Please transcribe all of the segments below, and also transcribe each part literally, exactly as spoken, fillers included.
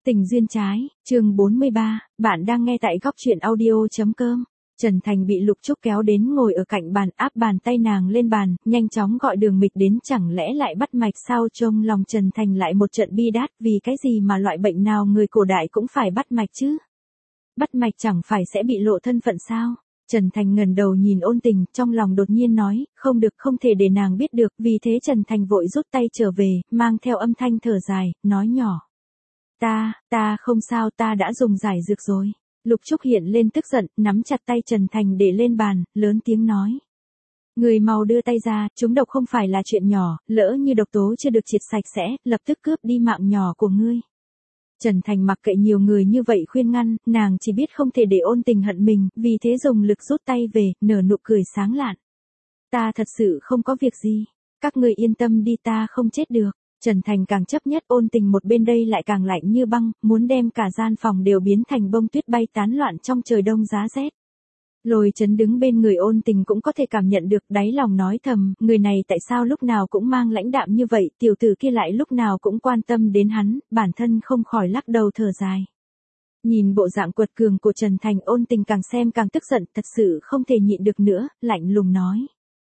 Tình duyên trái, chương bốn mươi ba, bạn đang nghe tại góc truyện audio.com. Trần Thành bị Lục Trúc kéo đến ngồi ở cạnh bàn, áp bàn tay nàng lên bàn, nhanh chóng gọi Đường Mịch đến, chẳng lẽ lại bắt mạch sao? Trong lòng Trần Thành lại một trận bi đát, vì cái gì mà loại bệnh nào người cổ đại cũng phải bắt mạch chứ? Bắt mạch chẳng phải sẽ bị lộ thân phận sao? Trần Thành ngẩng đầu nhìn Ôn Tình, trong lòng đột nhiên nói, không được, không thể để nàng biết được, vì thế Trần Thành vội rút tay trở về, mang theo âm thanh thở dài, nói nhỏ. Ta, ta không sao, ta đã dùng giải dược rồi. Lục Trúc hiện lên tức giận, nắm chặt tay Trần Thành để lên bàn, lớn tiếng nói. Người mau đưa tay ra, trúng độc không phải là chuyện nhỏ, lỡ như độc tố chưa được triệt sạch sẽ, lập tức cướp đi mạng nhỏ của ngươi. Trần Thành mặc kệ nhiều người như vậy khuyên ngăn, nàng chỉ biết không thể để Ôn Tình hận mình, vì thế dùng lực rút tay về, nở nụ cười sáng lạn. Ta thật sự không có việc gì, các ngươi yên tâm đi, ta không chết được. Trần Thành càng chấp nhất, Ôn Tình một bên đây lại càng lạnh như băng, muốn đem cả gian phòng đều biến thành bông tuyết bay tán loạn trong trời đông giá rét. Lôi Chấn đứng bên người Ôn Tình cũng có thể cảm nhận được, đáy lòng nói thầm, người này tại sao lúc nào cũng mang lãnh đạm như vậy, tiểu tử kia lại lúc nào cũng quan tâm đến hắn, bản thân không khỏi lắc đầu thở dài. Nhìn bộ dạng quật cường của Trần Thành, Ôn Tình càng xem càng tức giận, thật sự không thể nhịn được nữa, lạnh lùng nói.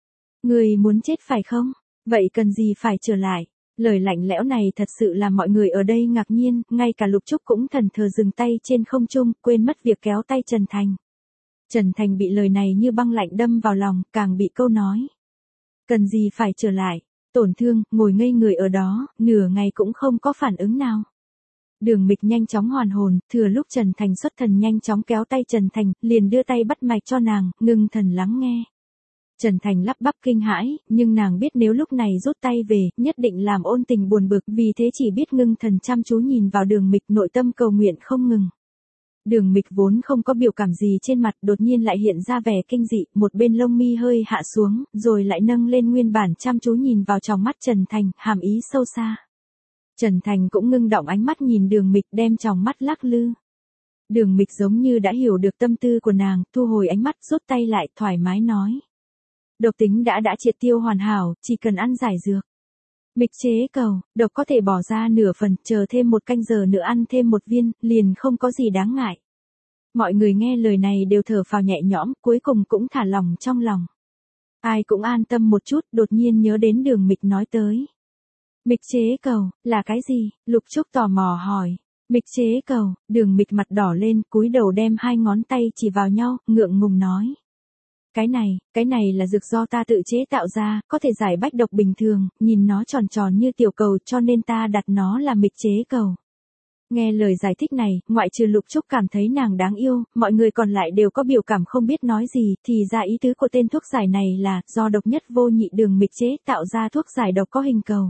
Người muốn chết phải không? Vậy cần gì phải trở lại? Lời lạnh lẽo này thật sự làm mọi người ở đây ngạc nhiên, ngay cả Lục Trúc cũng thần thờ dừng tay trên không trung, quên mất việc kéo tay Trần Thành. Trần Thành bị lời này như băng lạnh đâm vào lòng, càng bị câu nói. Cần gì phải trở lại, tổn thương, ngồi ngây người ở đó, nửa ngày cũng không có phản ứng nào. Đường Mịch nhanh chóng hoàn hồn, thừa lúc Trần Thành xuất thần nhanh chóng kéo tay Trần Thành, liền đưa tay bắt mạch cho nàng, ngưng thần lắng nghe. Trần Thành lắp bắp kinh hãi, nhưng nàng biết nếu lúc này rút tay về, nhất định làm Ôn Tình buồn bực, vì thế chỉ biết ngưng thần chăm chú nhìn vào Đường Mịch, nội tâm cầu nguyện không ngừng. Đường Mịch vốn không có biểu cảm gì trên mặt, đột nhiên lại hiện ra vẻ kinh dị, một bên lông mi hơi hạ xuống, rồi lại nâng lên nguyên bản chăm chú nhìn vào trong mắt Trần Thành, hàm ý sâu xa. Trần Thành cũng ngưng động ánh mắt nhìn Đường Mịch, đem trong mắt lắc lư. Đường Mịch giống như đã hiểu được tâm tư của nàng, thu hồi ánh mắt, rút tay lại, thoải mái nói. Độc tính đã đã triệt tiêu hoàn hảo, chỉ cần ăn giải dược. Mịch chế cầu, độc có thể bỏ ra nửa phần, chờ thêm một canh giờ nữa ăn thêm một viên, liền không có gì đáng ngại. Mọi người nghe lời này đều thở phào nhẹ nhõm, cuối cùng cũng thả lòng trong lòng. Ai cũng an tâm một chút, đột nhiên nhớ đến Đường Mịch nói tới. Mịch chế cầu, là cái gì? Lục Trúc tò mò hỏi. Mịch chế cầu, Đường Mịch mặt đỏ lên, cúi đầu đem hai ngón tay chỉ vào nhau, ngượng ngùng nói. Cái này, cái này là dược do ta tự chế tạo ra, có thể giải bách độc bình thường, nhìn nó tròn tròn như tiểu cầu cho nên ta đặt nó là mịch chế cầu. Nghe lời giải thích này, ngoại trừ Lục Trúc cảm thấy nàng đáng yêu, mọi người còn lại đều có biểu cảm không biết nói gì, thì ra ý tứ của tên thuốc giải này là, do độc nhất vô nhị Đường Mịch chế tạo ra thuốc giải độc có hình cầu.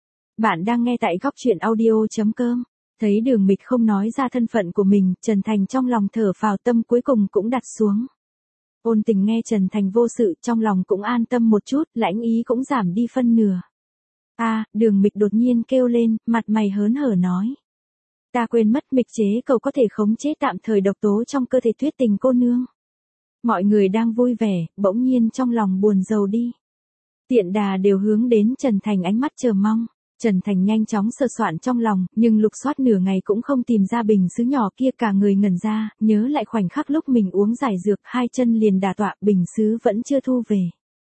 Bạn đang nghe tại góc truyện audio.com. Thấy Đường Mịch không nói ra thân phận của mình, Trần Thành trong lòng thở phào, tâm cuối cùng cũng đặt xuống. Ôn Tình nghe Trần Thành vô sự, trong lòng cũng an tâm một chút, lãnh ý cũng giảm đi phân nửa. A, à, Đường Mịch đột nhiên kêu lên, mặt mày hớn hở nói. Ta quên mất, mịch chế cầu có thể khống chế tạm thời độc tố trong cơ thể Tuyết Tình cô nương. Mọi người đang vui vẻ, bỗng nhiên trong lòng buồn rầu đi. Tiện đà đều hướng đến Trần Thành ánh mắt chờ mong. Trần Thành nhanh chóng sờ soạn trong lòng, nhưng lục soát nửa ngày cũng không tìm ra bình sứ nhỏ kia, cả người ngẩn ra, nhớ lại khoảnh khắc lúc mình uống giải dược, hai chân liền đà tọa, bình sứ vẫn chưa thu về.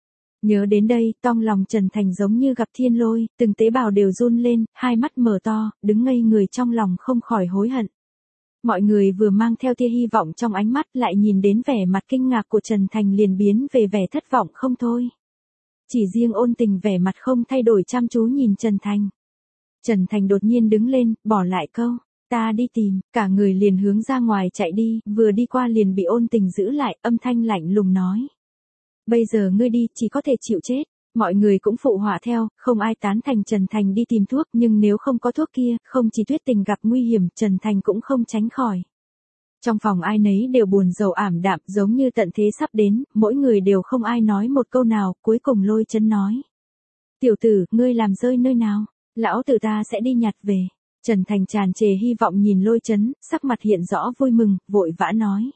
Nhớ đến đây, trong lòng Trần Thành giống như gặp thiên lôi, từng tế bào đều run lên, hai mắt mở to, đứng ngây người trong lòng không khỏi hối hận. Mọi người vừa mang theo tia hy vọng trong ánh mắt, lại nhìn đến vẻ mặt kinh ngạc của Trần Thành liền biến về vẻ thất vọng không thôi. Chỉ riêng Ôn Tình vẻ mặt không thay đổi chăm chú nhìn Trần Thành. Trần Thành đột nhiên đứng lên, bỏ lại câu, ta đi tìm, cả người liền hướng ra ngoài chạy đi, vừa đi qua liền bị Ôn Tình giữ lại, âm thanh lạnh lùng nói. Bây giờ ngươi đi, chỉ có thể chịu chết. Mọi người cũng phụ họa theo, không ai tán thành Trần Thành đi tìm thuốc, nhưng nếu không có thuốc kia, không chỉ Tuyết Tình gặp nguy hiểm, Trần Thành cũng không tránh khỏi. Trong phòng ai nấy đều buồn rầu ảm đạm, giống như tận thế sắp đến, mỗi người đều không ai nói một câu nào, cuối cùng Lôi Chấn nói. Tiểu tử, ngươi làm rơi nơi nào? Lão tử ta sẽ đi nhặt về. Trần Thành tràn trề hy vọng nhìn Lôi Chấn, sắc mặt hiện rõ vui mừng, vội vã nói.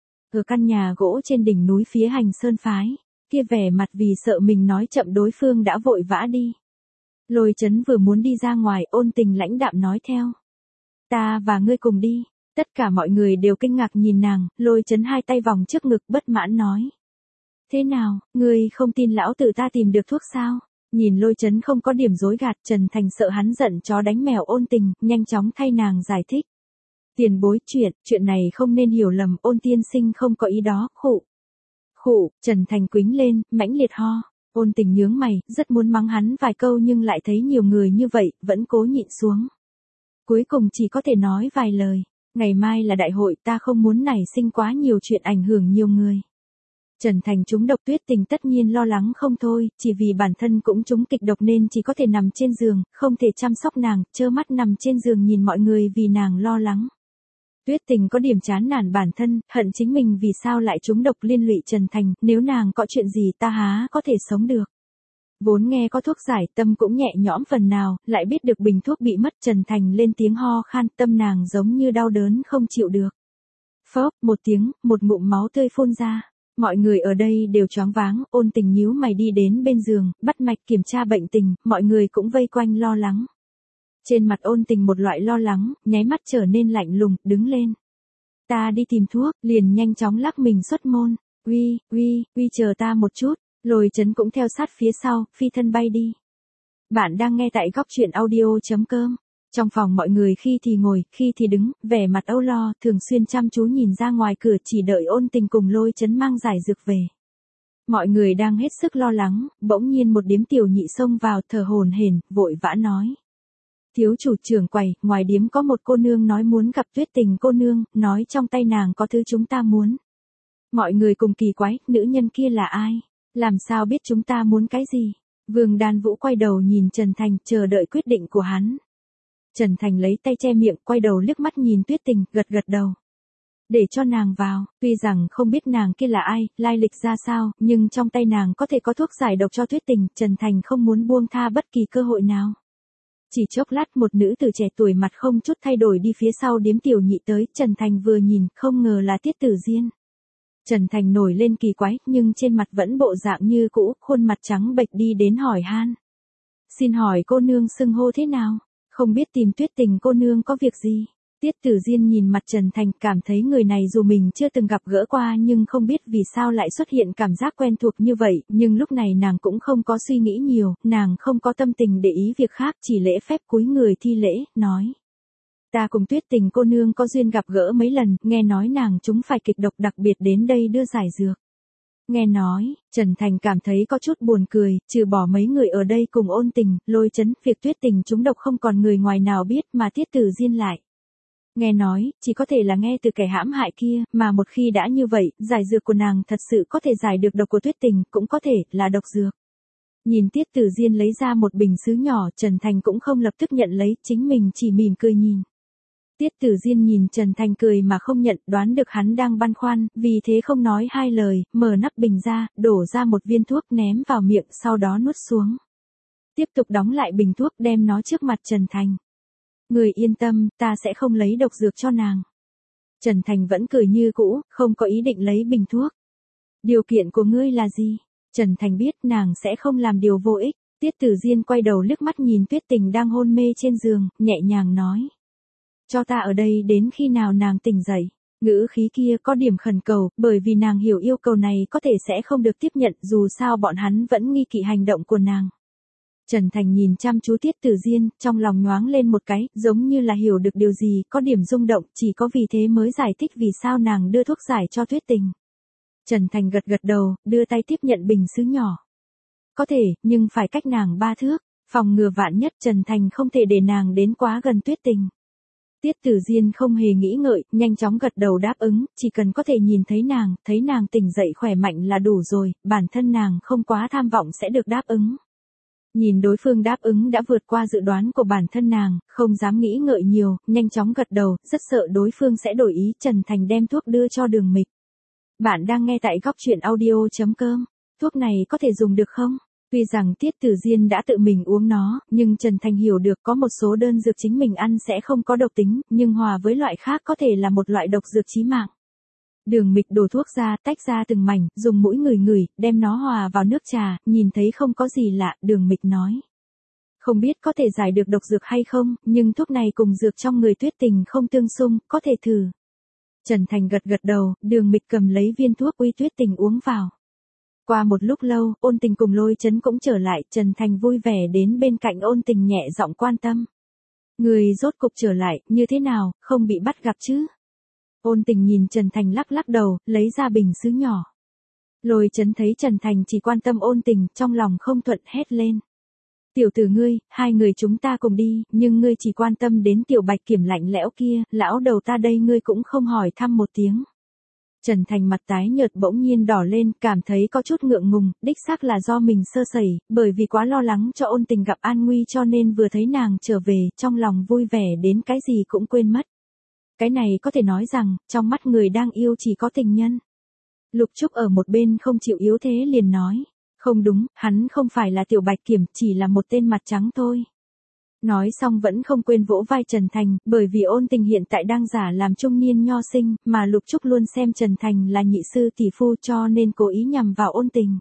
Ở căn nhà gỗ trên đỉnh núi phía Hành Sơn phái, kia vẻ mặt vì sợ mình nói chậm đối phương đã vội vã đi. Lôi Chấn vừa muốn đi ra ngoài, Ôn Tình lãnh đạm nói theo. Ta và ngươi cùng đi. Tất cả mọi người đều kinh ngạc nhìn nàng, Lôi Chấn hai tay vòng trước ngực bất mãn nói. Thế nào, ngươi không tin lão tử ta tìm được thuốc sao? Nhìn Lôi Chấn không có điểm dối gạt, Trần Thành sợ hắn giận chó đánh mèo Ôn Tình, nhanh chóng thay nàng giải thích. Tiền bối, chuyện, chuyện này không nên hiểu lầm, Ôn tiên sinh không có ý đó, khụ. Khụ, Trần Thành quĩnh lên, mãnh liệt ho. Ôn Tình nhướng mày, rất muốn mắng hắn vài câu nhưng lại thấy nhiều người như vậy, vẫn cố nhịn xuống. Cuối cùng chỉ có thể nói vài lời. Ngày mai là đại hội, ta không muốn nảy sinh quá nhiều chuyện ảnh hưởng nhiều người. Trần Thành trúng độc, Tuyết Tình tất nhiên lo lắng không thôi, chỉ vì bản thân cũng trúng kịch độc nên chỉ có thể nằm trên giường, không thể chăm sóc nàng, trơ mắt nằm trên giường nhìn mọi người vì nàng lo lắng. Tuyết Tình có điểm chán nản bản thân, hận chính mình vì sao lại trúng độc liên lụy Trần Thành, nếu nàng có chuyện gì ta há có thể sống được. Vốn nghe có thuốc giải, tâm cũng nhẹ nhõm phần nào, lại biết được bình thuốc bị mất, Trần Thành lên tiếng ho khan, tâm nàng giống như đau đớn không chịu được. Phốc, một tiếng, một ngụm máu tươi phun ra. Mọi người ở đây đều choáng váng, Ôn Tình nhíu mày đi đến bên giường, bắt mạch kiểm tra bệnh tình, mọi người cũng vây quanh lo lắng. Trên mặt Ôn Tình một loại lo lắng, nháy mắt trở nên lạnh lùng, đứng lên. Ta đi tìm thuốc, liền nhanh chóng lắc mình xuất môn. Uy, uy, uy chờ ta một chút. Lôi Chấn cũng theo sát phía sau, phi thân bay đi. Bạn đang nghe tại góc truyện audio.com. Trong phòng mọi người khi thì ngồi, khi thì đứng, vẻ mặt âu lo, thường xuyên chăm chú nhìn ra ngoài cửa chỉ đợi Ôn Tình cùng Lôi Chấn mang giải dược về. Mọi người đang hết sức lo lắng, bỗng nhiên một điếm tiểu nhị xông vào thở hổn hển, vội vã nói. Thiếu chủ trưởng quầy, ngoài điếm có một cô nương nói muốn gặp Tuyết Tình cô nương, nói trong tay nàng có thứ chúng ta muốn. Mọi người cùng kỳ quái, nữ nhân kia là ai? Làm sao biết chúng ta muốn cái gì? Vương Đan Vũ quay đầu nhìn Trần Thành, chờ đợi quyết định của hắn. Trần Thành lấy tay che miệng, quay đầu liếc mắt nhìn Tuyết Tình, gật gật đầu. Để cho nàng vào, tuy rằng không biết nàng kia là ai, lai lịch ra sao, nhưng trong tay nàng có thể có thuốc giải độc cho Tuyết Tình, Trần Thành không muốn buông tha bất kỳ cơ hội nào. Chỉ chốc lát một nữ tử trẻ tuổi mặt không chút thay đổi đi phía sau điếm tiểu nhị tới, Trần Thành vừa nhìn, không ngờ là Tiết Tử Diên. Trần Thành nổi lên kỳ quái, nhưng trên mặt vẫn bộ dạng như cũ, khuôn mặt trắng bệch đi đến hỏi han. Xin hỏi cô nương xưng hô thế nào? Không biết tìm Tuyết Tình cô nương có việc gì? Tiết Tử Diên nhìn mặt Trần Thành, cảm thấy người này dù mình chưa từng gặp gỡ qua nhưng không biết vì sao lại xuất hiện cảm giác quen thuộc như vậy, nhưng lúc này nàng cũng không có suy nghĩ nhiều, nàng không có tâm tình để ý việc khác, chỉ lễ phép cúi người thi lễ, nói. Ta cùng Tuyết Tình cô nương có duyên gặp gỡ mấy lần, nghe nói nàng chúng phải kịch độc đặc biệt đến đây đưa giải dược. Nghe nói, Trần Thành cảm thấy có chút buồn cười, trừ bỏ mấy người ở đây cùng Ôn Tình, Lôi Chấn, việc Tuyết Tình chúng độc không còn người ngoài nào biết mà Tiết Tử Diên lại. Nghe nói, chỉ có thể là nghe từ kẻ hãm hại kia, mà một khi đã như vậy, giải dược của nàng thật sự có thể giải được độc của Tuyết Tình, cũng có thể là độc dược. Nhìn Tiết Tử Diên lấy ra một bình sứ nhỏ, Trần Thành cũng không lập tức nhận lấy, chính mình chỉ mỉm cười nhìn. Tiết Tử Diên nhìn Trần Thành cười mà không nhận, đoán được hắn đang băn khoăn, vì thế không nói hai lời, mở nắp bình ra, đổ ra một viên thuốc ném vào miệng, sau đó nuốt xuống. Tiếp tục đóng lại bình thuốc, đem nó trước mặt Trần Thành. Người yên tâm, ta sẽ không lấy độc dược cho nàng. Trần Thành vẫn cười như cũ, không có ý định lấy bình thuốc. Điều kiện của ngươi là gì? Trần Thành biết nàng sẽ không làm điều vô ích. Tiết Tử Diên quay đầu liếc mắt nhìn Tuyết Tình đang hôn mê trên giường, nhẹ nhàng nói. Cho ta ở đây đến khi nào nàng tỉnh dậy. Ngữ khí kia có điểm khẩn cầu, bởi vì nàng hiểu yêu cầu này có thể sẽ không được tiếp nhận, dù sao bọn hắn vẫn nghi kỵ hành động của nàng. Trần Thành nhìn chăm chú Tiết Tử Diên, trong lòng nhoáng lên một cái, giống như là hiểu được điều gì, có điểm rung động, chỉ có vì thế mới giải thích vì sao nàng đưa thuốc giải cho Tuyết Tình. Trần Thành gật gật đầu, đưa tay tiếp nhận bình sứ nhỏ. Có thể, nhưng phải cách nàng ba thước, phòng ngừa vạn nhất, Trần Thành không thể để nàng đến quá gần Tuyết Tình. Tiết Tử Diên không hề nghĩ ngợi, nhanh chóng gật đầu đáp ứng, chỉ cần có thể nhìn thấy nàng, thấy nàng tỉnh dậy khỏe mạnh là đủ rồi, bản thân nàng không quá tham vọng sẽ được đáp ứng. Nhìn đối phương đáp ứng đã vượt qua dự đoán của bản thân nàng, không dám nghĩ ngợi nhiều, nhanh chóng gật đầu, rất sợ đối phương sẽ đổi ý, Trần Thành đem thuốc đưa cho Đường Mịch. Bạn đang nghe tại góc truyện audio.com, thuốc này có thể dùng được không? Tuy rằng Tiết Tử Diên đã tự mình uống nó, nhưng Trần Thành hiểu được có một số đơn dược chính mình ăn sẽ không có độc tính, nhưng hòa với loại khác có thể là một loại độc dược chí mạng. Đường Mịch đổ thuốc ra, tách ra từng mảnh, dùng mũi ngửi ngửi, đem nó hòa vào nước trà, nhìn thấy không có gì lạ, Đường Mịch nói. Không biết có thể giải được độc dược hay không, nhưng thuốc này cùng dược trong người Tuyết Tình không tương xung, có thể thử. Trần Thành gật gật đầu, Đường Mịch cầm lấy viên thuốc uy Tuyết Tình uống vào. Qua một lúc lâu, Ôn Tình cùng Lôi Chấn cũng trở lại, Trần Thành vui vẻ đến bên cạnh Ôn Tình nhẹ giọng quan tâm. Người rốt cục trở lại, như thế nào, không bị bắt gặp chứ? Ôn Tình nhìn Trần Thành lắc lắc đầu, lấy ra bình sứ nhỏ. Lôi Chấn thấy Trần Thành chỉ quan tâm Ôn Tình, trong lòng không thuận hét lên. Tiểu tử ngươi, hai người chúng ta cùng đi, nhưng ngươi chỉ quan tâm đến tiểu Bạch Kiểm lạnh lẽo kia, lão đầu ta đây ngươi cũng không hỏi thăm một tiếng. Trần Thành mặt tái nhợt bỗng nhiên đỏ lên, cảm thấy có chút ngượng ngùng, đích xác là do mình sơ sẩy, bởi vì quá lo lắng cho Ôn Tình gặp an nguy cho nên vừa thấy nàng trở về, trong lòng vui vẻ đến cái gì cũng quên mất. Cái này có thể nói rằng, trong mắt người đang yêu chỉ có tình nhân. Lục Trúc ở một bên không chịu yếu thế liền nói. Không đúng, hắn không phải là tiểu Bạch Kiểm, chỉ là một tên mặt trắng thôi. Nói xong vẫn không quên vỗ vai Trần Thành, bởi vì Ôn Tình hiện tại đang giả làm trung niên nho sinh, mà Lục Trúc luôn xem Trần Thành là nhị sư tỷ phu cho nên cố ý nhằm vào Ôn Tình.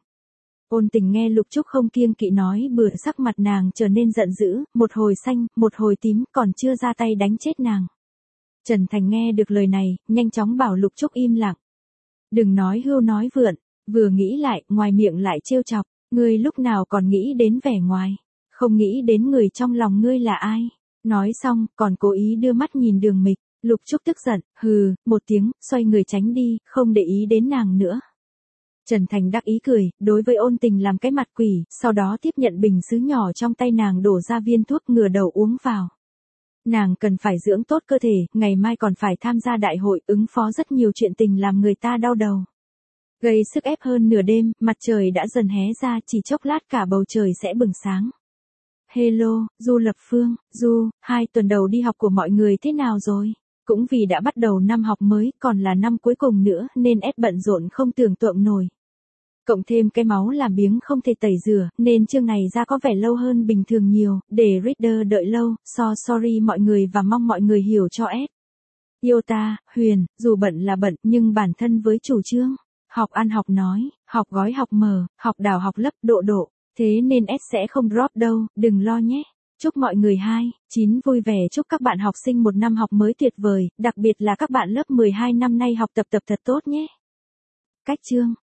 Ôn Tình nghe Lục Trúc không kiêng kỵ nói bừa, sắc mặt nàng trở nên giận dữ, một hồi xanh, một hồi tím, còn chưa ra tay đánh chết nàng. Trần Thành nghe được lời này, nhanh chóng bảo Lục Trúc im lặng. Đừng nói hưu nói vượn, vừa nghĩ lại, ngoài miệng lại trêu chọc, ngươi lúc nào còn nghĩ đến vẻ ngoài, không nghĩ đến người trong lòng ngươi là ai. Nói xong, còn cố ý đưa mắt nhìn Đường Mịch, Lục Trúc tức giận, hừ, một tiếng, xoay người tránh đi, không để ý đến nàng nữa. Trần Thành đắc ý cười, đối với Ôn Tình làm cái mặt quỷ, sau đó tiếp nhận bình sứ nhỏ trong tay nàng đổ ra viên thuốc ngửa đầu uống vào. Nàng cần phải dưỡng tốt cơ thể, ngày mai còn phải tham gia đại hội, ứng phó rất nhiều chuyện tình làm người ta đau đầu. Gây sức ép hơn nửa đêm, mặt trời đã dần hé ra, chỉ chốc lát cả bầu trời sẽ bừng sáng. Hello, Du Lập Phương, Du, hai tuần đầu đi học của mọi người thế nào rồi? Cũng vì đã bắt đầu năm học mới, còn là năm cuối cùng nữa, nên ép bận rộn không tưởng tượng nổi. Cộng thêm cái máu làm biếng không thể tẩy rửa, nên chương này ra có vẻ lâu hơn bình thường nhiều, để reader đợi lâu, so sorry mọi người và mong mọi người hiểu cho S. Yêu ta, Huyền, dù bận là bận, nhưng bản thân với chủ trương. Học ăn học nói, học gói học mờ, học đào học lấp độ độ, thế nên S sẽ không drop đâu, đừng lo nhé. Chúc mọi người hai, chín vui vẻ, chúc các bạn học sinh một năm học mới tuyệt vời, đặc biệt là các bạn lớp mười hai năm nay học tập tập thật tốt nhé. Cách chương